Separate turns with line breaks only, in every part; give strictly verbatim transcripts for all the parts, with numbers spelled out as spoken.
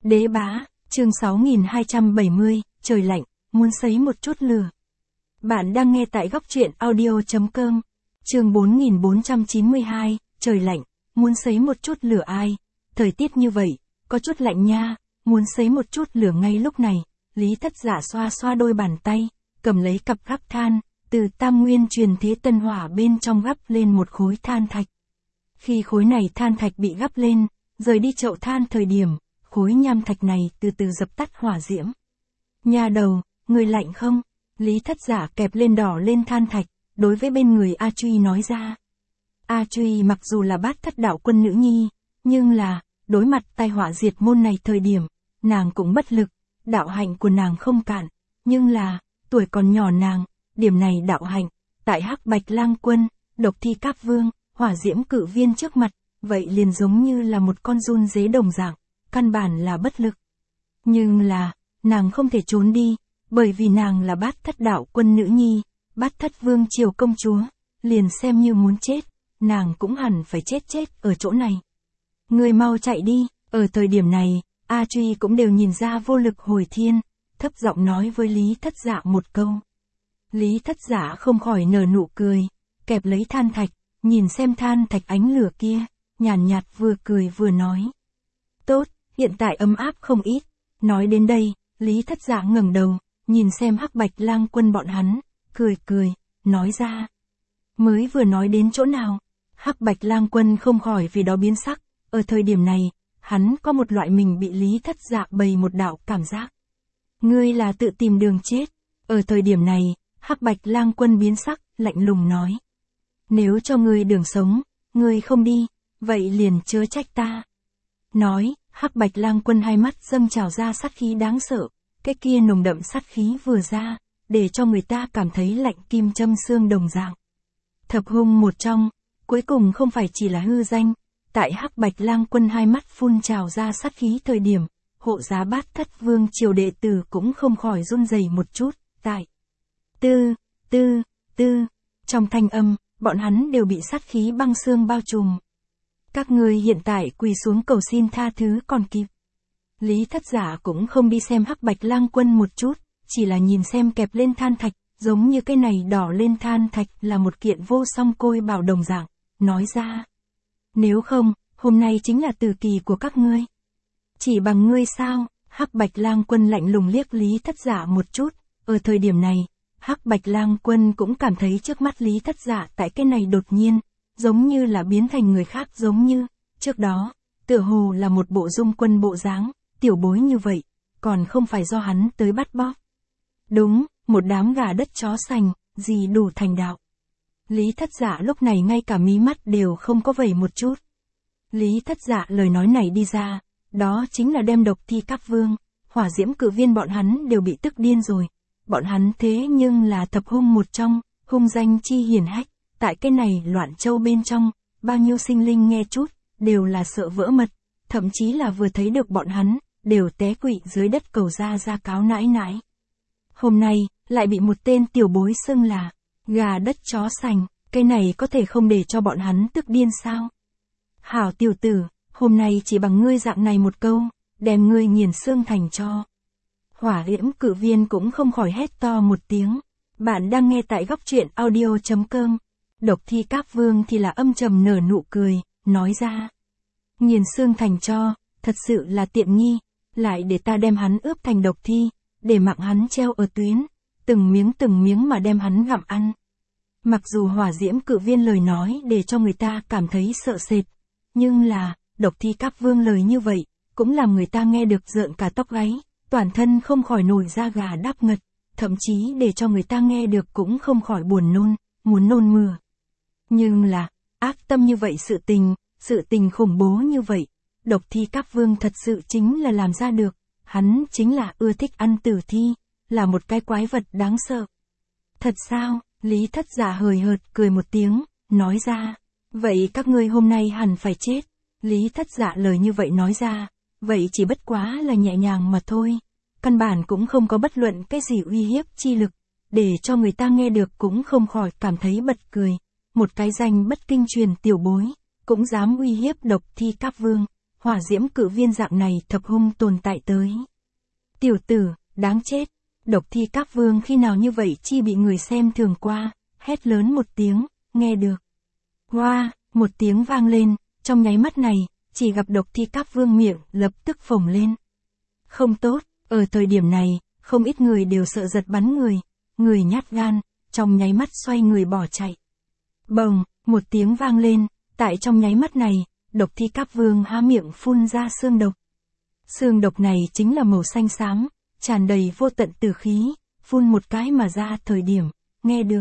Đế bá, chương sáu nghìn hai trăm bảy mươi, trời lạnh, muốn sấy một chút lửa. Bạn đang nghe tại góc truyện audio chấm com, chương bốn nghìn bốn trăm chín mươi hai, trời lạnh, muốn sấy một chút lửa ai? Thời tiết như vậy, có chút lạnh nha, muốn sấy một chút lửa ngay lúc này. Lý Thất Dạ xoa xoa đôi bàn tay, cầm lấy cặp gắp than, từ Tam Nguyên truyền thế tân hỏa bên trong gắp lên một khối than thạch. Khi khối này than thạch bị gắp lên, rời đi chậu than thời điểm, khối nham thạch này từ từ dập tắt hỏa diễm. Nha đầu, người lạnh không? Lý Thất Dạ kẹp lên đỏ lên than thạch, đối với bên người A Truy nói ra. A Truy mặc dù là bát thất đạo quân nữ nhi, nhưng là, đối mặt tai họa diệt môn này thời điểm, nàng cũng bất lực, đạo hạnh của nàng không cạn, nhưng là, tuổi còn nhỏ nàng, điểm này đạo hạnh, tại Hắc Bạch Lang Quân, Độc Thi Các Vương, Hỏa Diễm Cự Viên trước mặt, vậy liền giống như là một con giun dế đồng dạng, căn bản là bất lực. Nhưng là, nàng không thể trốn đi, bởi vì nàng là bát thất đạo quân nữ nhi, bát thất vương triều công chúa, liền xem như muốn chết, nàng cũng hẳn phải chết chết ở chỗ này. Người mau chạy đi, ở thời điểm này, A Truy cũng đều nhìn ra vô lực hồi thiên, thấp giọng nói với Lý Thất Dạ một câu. Lý Thất Dạ không khỏi nở nụ cười, kẹp lấy than thạch, nhìn xem than thạch ánh lửa kia, nhàn nhạt vừa cười vừa nói. Tốt, hiện tại ấm áp không ít. Nói đến đây, Lý Thất Dạ ngẩng đầu, nhìn xem Hắc Bạch Lang Quân bọn hắn, cười cười, nói ra. Mới vừa nói đến chỗ nào, Hắc Bạch Lang Quân không khỏi vì đó biến sắc, ở thời điểm này, hắn có một loại mình bị Lý Thất Dạ bày một đạo cảm giác. Ngươi là tự tìm đường chết. Ở thời điểm này, Hắc Bạch Lang Quân biến sắc, lạnh lùng nói. Nếu cho ngươi đường sống, ngươi không đi, vậy liền chớ trách ta. Nói, Hắc Bạch Lang Quân hai mắt dâng trào ra sát khí đáng sợ, cái kia nồng đậm sát khí vừa ra, để cho người ta cảm thấy lạnh kim châm xương đồng dạng. Thập hung một trong, cuối cùng không phải chỉ là hư danh, tại Hắc Bạch Lang Quân hai mắt phun trào ra sát khí thời điểm, hộ giá bát thất vương triều đệ tử cũng không khỏi run rẩy một chút, tại tư, tư, tư, trong thanh âm, bọn hắn đều bị sát khí băng xương bao trùm. Các ngươi hiện tại quỳ xuống cầu xin tha thứ còn kịp. Lý Thất Dạ cũng không đi xem Hắc Bạch Lang Quân một chút, chỉ là nhìn xem kẹp lên than thạch, giống như cái này đỏ lên than thạch là một kiện vô song côi bảo đồng dạng, nói ra. Nếu không, hôm nay chính là tử kỳ của các ngươi. Chỉ bằng ngươi sao? Hắc Bạch Lang Quân lạnh lùng liếc Lý Thất Dạ một chút, ở thời điểm này, Hắc Bạch Lang Quân cũng cảm thấy trước mắt Lý Thất Dạ tại cái này đột nhiên, giống như là biến thành người khác giống như, trước đó, tựa hồ là một bộ dung quân bộ dáng, tiểu bối như vậy, còn không phải do hắn tới bắt bóp. Đúng, một đám gà đất chó sành, gì đủ thành đạo. Lý Thất Dạ lúc này ngay cả mí mắt đều không có vẩy một chút. Lý Thất Dạ lời nói này đi ra, đó chính là đem Độc Thi Các Vương, Hỏa Diễm Cự Viên bọn hắn đều bị tức điên rồi. Bọn hắn thế nhưng là thập hung một trong, hung danh chi hiển hách, tại cái này loạn châu bên trong, bao nhiêu sinh linh nghe chút, đều là sợ vỡ mật, thậm chí là vừa thấy được bọn hắn, đều té quỵ dưới đất cầu ra ra cáo nãi nãi. Hôm nay, lại bị một tên tiểu bối xưng là, gà đất chó sành, cái này có thể không để cho bọn hắn tức điên sao? Hảo tiểu tử, hôm nay chỉ bằng ngươi dạng này một câu, đem ngươi nghiền xương thành cho. Hỏa Diễm Cự Viên cũng không khỏi hét to một tiếng. Bạn đang nghe tại góc truyện audio chấm com. Độc Thi Các Vương thì là âm trầm nở nụ cười, nói ra. Nghiền xương thành cho, thật sự là tiện nghi, lại để ta đem hắn ướp thành độc thi, để mặc hắn treo ở tuyến, từng miếng từng miếng mà đem hắn gặm ăn. Mặc dù Hỏa Diễm Cự Viên lời nói để cho người ta cảm thấy sợ sệt, nhưng là, Độc Thi Các Vương lời như vậy, cũng làm người ta nghe được rợn cả tóc gáy, toàn thân không khỏi nổi da gà đáp ngật, thậm chí để cho người ta nghe được cũng không khỏi buồn nôn, muốn nôn mửa. Nhưng là, ác tâm như vậy sự tình, sự tình khủng bố như vậy, Độc Thi Các Vương thật sự chính là làm ra được, hắn chính là ưa thích ăn tử thi, là một cái quái vật đáng sợ. Thật sao? Lý Thất Dạ hời hợt cười một tiếng, nói ra, vậy các ngươi hôm nay hẳn phải chết. Lý Thất Dạ lời như vậy nói ra, vậy chỉ bất quá là nhẹ nhàng mà thôi, căn bản cũng không có bất luận cái gì uy hiếp chi lực, để cho người ta nghe được cũng không khỏi cảm thấy bật cười. Một cái danh bất kinh truyền tiểu bối, cũng dám uy hiếp Độc Thi Các Vương, hỏa diễm cự viên dạng này thập hung tồn tại tới. Tiểu tử, đáng chết, độc thi các vương khi nào như vậy chi bị người xem thường qua, hét lớn một tiếng, nghe được. Hoa, một tiếng vang lên, trong nháy mắt này, chỉ gặp độc thi các vương miệng lập tức phồng lên. Không tốt, ở thời điểm này, không ít người đều sợ giật bắn người, người nhát gan, trong nháy mắt xoay người bỏ chạy. Bồng, một tiếng vang lên, tại trong nháy mắt này, độc thi các vương há miệng phun ra xương độc. Xương độc này chính là màu xanh xám, tràn đầy vô tận tử khí, phun một cái mà ra thời điểm, nghe được.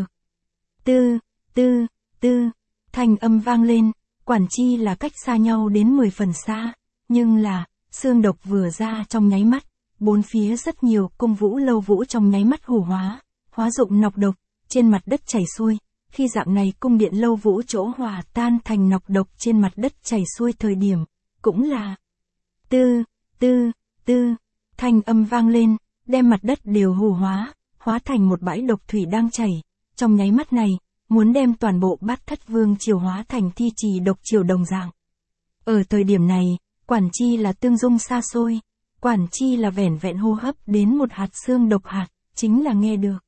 Tư, tư, tư, thanh âm vang lên, quản chi là cách xa nhau đến mười phần xa, nhưng là, xương độc vừa ra trong nháy mắt, bốn phía rất nhiều cung vũ lâu vũ trong nháy mắt hủ hóa, hóa dụng nọc độc, trên mặt đất chảy xuôi. Khi dạng này cung điện lâu vũ chỗ hòa tan thành nọc độc trên mặt đất chảy xuôi thời điểm, cũng là tư, tư, tư, thanh âm vang lên, đem mặt đất đều hủ hóa, hóa thành một bãi độc thủy đang chảy. Trong nháy mắt này, muốn đem toàn bộ bát thất vương triều hóa thành thi trì độc triều đồng dạng. Ở thời điểm này, quản chi là tương dung xa xôi, quản chi là vẻn vẹn hô hấp đến một hạt xương độc hạt, chính là nghe được.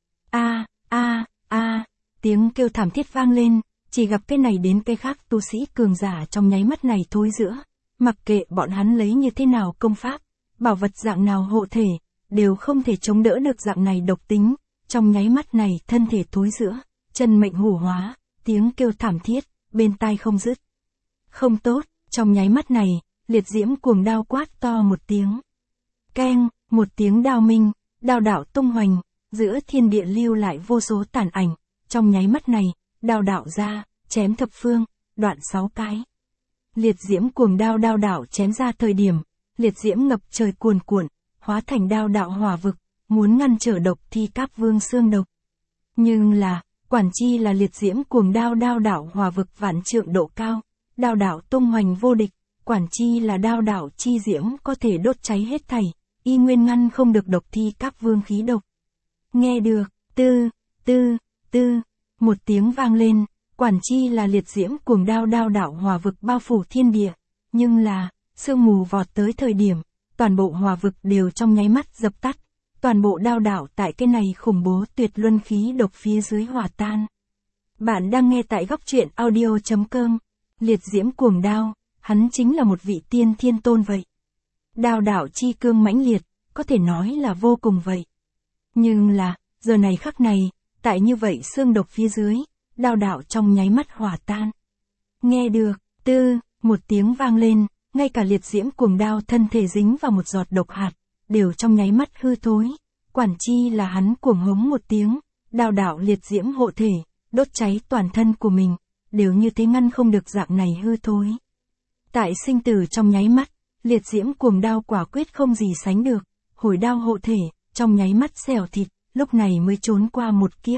A, a, a, tiếng kêu thảm thiết vang lên, chỉ gặp cái này đến cái khác tu sĩ cường giả trong nháy mắt này thối giữa, mặc kệ bọn hắn lấy như thế nào công pháp, bảo vật dạng nào hộ thể, đều không thể chống đỡ được dạng này độc tính, trong nháy mắt này thân thể thối giữa, chân mệnh hủ hóa, tiếng kêu thảm thiết, bên tai không dứt. Không tốt, trong nháy mắt này, liệt diễm cuồng đao quát to một tiếng. Keng, một tiếng đao minh, đao đạo tung hoành, giữa thiên địa lưu lại vô số tàn ảnh, trong nháy mắt này, đao đạo ra, chém thập phương, đoạn sáu cái. Liệt diễm cuồng đao đao đạo chém ra thời điểm, liệt diễm ngập trời cuồn cuộn, hóa thành đao đạo hỏa vực, muốn ngăn trở độc thi các vương xương độc. Nhưng là, quản chi là liệt diễm cuồng đao đao đạo hỏa vực vạn trượng độ cao, đao đạo tung hoành vô địch, quản chi là đao đạo chi diễm có thể đốt cháy hết thảy, y nguyên ngăn không được độc thi các vương khí độc. Nghe được, tư, tư, tư, một tiếng vang lên, quản chi là liệt diễm cuồng đao đao đạo hỏa vực bao phủ thiên địa, nhưng là, sương mù vọt tới thời điểm, toàn bộ hỏa vực đều trong nháy mắt dập tắt, toàn bộ đao đạo tại cái này khủng bố tuyệt luân khí độc phía dưới hòa tan. Bạn đang nghe tại góc truyện audio chấm com, liệt diễm cuồng đao, hắn chính là một vị tiên thiên tôn vậy. Đao đạo chi cương mãnh liệt, có thể nói là vô cùng vậy. Nhưng là, giờ này khắc này, tại như vậy xương độc phía dưới, đao đạo trong nháy mắt hòa tan. Nghe được, tư, một tiếng vang lên, ngay cả liệt diễm cuồng đao thân thể dính vào một giọt độc hạt, đều trong nháy mắt hư thối. Quản chi là hắn cuồng hống một tiếng, đao đạo liệt diễm hộ thể, đốt cháy toàn thân của mình, đều như thế ngăn không được dạng này hư thối. Tại sinh tử trong nháy mắt, liệt diễm cuồng đao quả quyết không gì sánh được, hồi đao hộ thể, trong nháy mắt xẻo thịt, lúc này mới trốn qua một kiếp.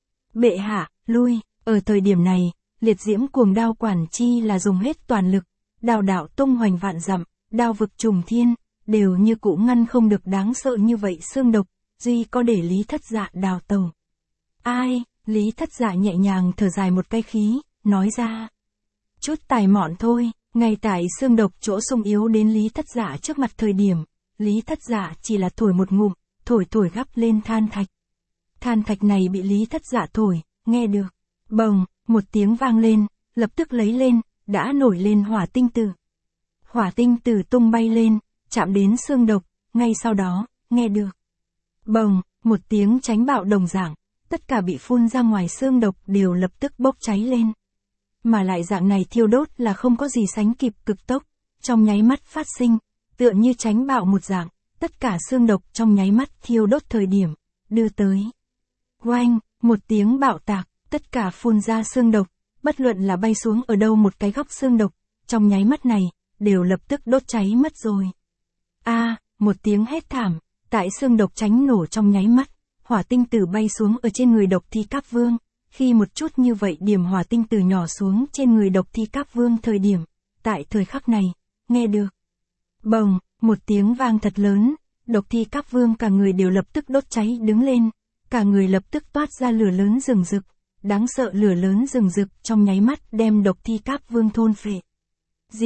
Bệ hạ, lui, ở thời điểm này, liệt diễm cuồng đao quản chi là dùng hết toàn lực, đao đạo tung hoành vạn dặm, đao vực trùng thiên, đều như cũ ngăn không được đáng sợ như vậy xương độc, duy có để Lý Thất Dạ đào tẩu. Ai, Lý Thất Dạ nhẹ nhàng thở dài một cái khí, nói ra. Chút tài mọn thôi, ngay tại xương độc chỗ sung yếu đến Lý Thất Dạ trước mặt thời điểm, Lý Thất Dạ chỉ là thổi một ngụm, thổi thổi gắp lên than thạch. Than thạch này bị Lý Thất Dạ thổi, nghe được. Bồng, một tiếng vang lên, lập tức lấy lên, đã nổi lên hỏa tinh tử. Hỏa tinh tử tung bay lên, chạm đến xương độc, ngay sau đó, nghe được. Bồng, một tiếng tránh bạo đồng dạng, tất cả bị phun ra ngoài xương độc đều lập tức bốc cháy lên. Mà lại dạng này thiêu đốt là không có gì sánh kịp cực tốc, trong nháy mắt phát sinh, tựa như tránh bạo một dạng, tất cả xương độc trong nháy mắt thiêu đốt thời điểm, đưa tới. Oanh, một tiếng bạo tạc, tất cả phun ra xương độc, bất luận là bay xuống ở đâu một cái góc xương độc, trong nháy mắt này, đều lập tức đốt cháy mất rồi. A, một tiếng hét thảm, tại xương độc tránh nổ trong nháy mắt, hỏa tinh tử bay xuống ở trên người độc thi các vương, khi một chút như vậy điểm hỏa tinh tử nhỏ xuống trên người độc thi các vương thời điểm, tại thời khắc này, nghe được. Bồng, một tiếng vang thật lớn, độc thi các vương cả người đều lập tức đốt cháy đứng lên, cả người lập tức toát ra lửa lớn rừng rực, đáng sợ lửa lớn rừng rực trong nháy mắt đem độc thi các vương thôn phệ. Diệt,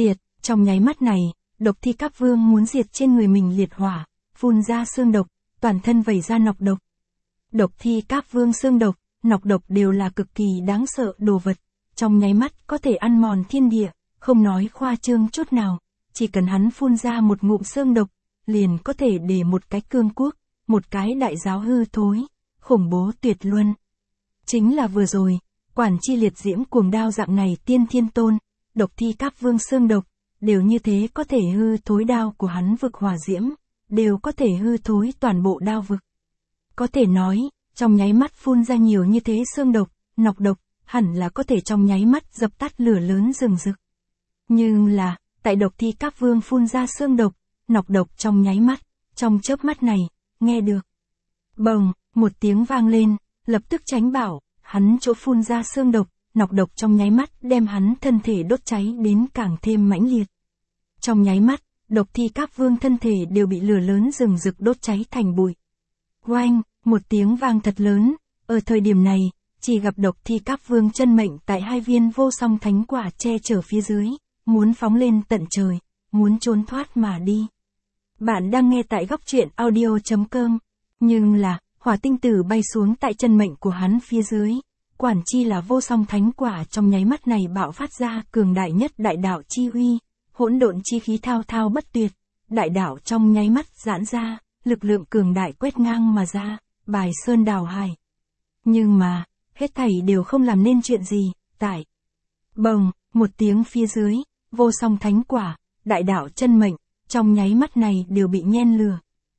Trong nháy mắt này, độc thi các vương muốn diệt trên người mình liệt hỏa, phun ra xương độc, toàn thân vẩy ra nọc độc. Độc thi các vương xương độc, nọc độc đều là cực kỳ đáng sợ đồ vật, trong nháy mắt có thể ăn mòn thiên địa, không nói khoa trương chút nào, chỉ cần hắn phun ra một ngụm xương độc, liền có thể để một cái cương quốc, một cái đại giáo hư thối, khủng bố tuyệt luân. Chính là vừa rồi, quản chi liệt diễm cuồng đao dạng này tiên thiên tôn, độc thi các vương xương độc, đều như thế có thể hư thối đao của hắn vực hỏa diễm, đều có thể hư thối toàn bộ đao vực. Có thể nói, trong nháy mắt phun ra nhiều như thế xương độc, nọc độc, hẳn là có thể trong nháy mắt dập tắt lửa lớn rừng rực. Nhưng là, tại độc thi các vương phun ra xương độc, nọc độc trong nháy mắt, trong chớp mắt này, nghe được. Bồng, một tiếng vang lên, lập tức tránh bảo, hắn chỗ phun ra xương độc, nọc độc trong nháy mắt đem hắn thân thể đốt cháy đến càng thêm mãnh liệt. Trong nháy mắt, độc thi các vương thân thể đều bị lửa lớn rừng rực đốt cháy thành bụi. Oanh, một tiếng vang thật lớn, ở thời điểm này, chỉ gặp độc thi các vương chân mệnh tại hai viên vô song thánh quả che chở phía dưới, muốn phóng lên tận trời, muốn trốn thoát mà đi. Bạn đang nghe tại góc truyện audio chấm com, nhưng là, hỏa tinh tử bay xuống tại chân mệnh của hắn phía dưới, quản chi là vô song thánh quả trong nháy mắt này bạo phát ra cường đại nhất đại đạo chi uy, hỗn độn chi khí thao thao bất tuyệt, đại đạo trong nháy mắt giãn ra, lực lượng cường đại quét ngang mà ra, bài sơn đảo hải. Nhưng mà, hết thảy đều không làm nên chuyện gì, tại bồng, một tiếng phía dưới, vô song thánh quả, đại đạo chân mệnh, trong nháy mắt này đều bị nhen lửa.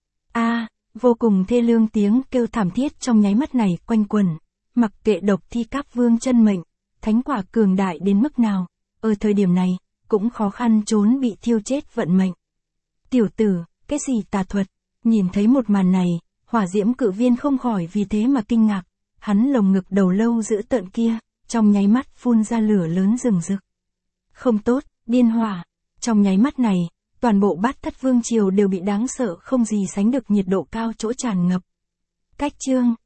A, vô cùng thê lương tiếng kêu thảm thiết trong nháy mắt này quanh quẩn, mặc kệ độc thi các vương chân mệnh, thánh quả cường đại đến mức nào, ở thời điểm này, cũng khó khăn trốn bị thiêu chết vận mệnh. Tiểu tử, cái gì tà thuật, nhìn thấy một màn này, hỏa diễm cự viên không khỏi vì thế mà kinh ngạc, hắn lồng ngực đầu lâu giữ tợn kia, trong nháy mắt phun ra lửa lớn rừng rực. Không tốt, điên hỏa, trong nháy mắt này, toàn bộ bát thất vương triều đều bị đáng sợ không gì sánh được nhiệt độ cao chỗ tràn ngập. Cách chương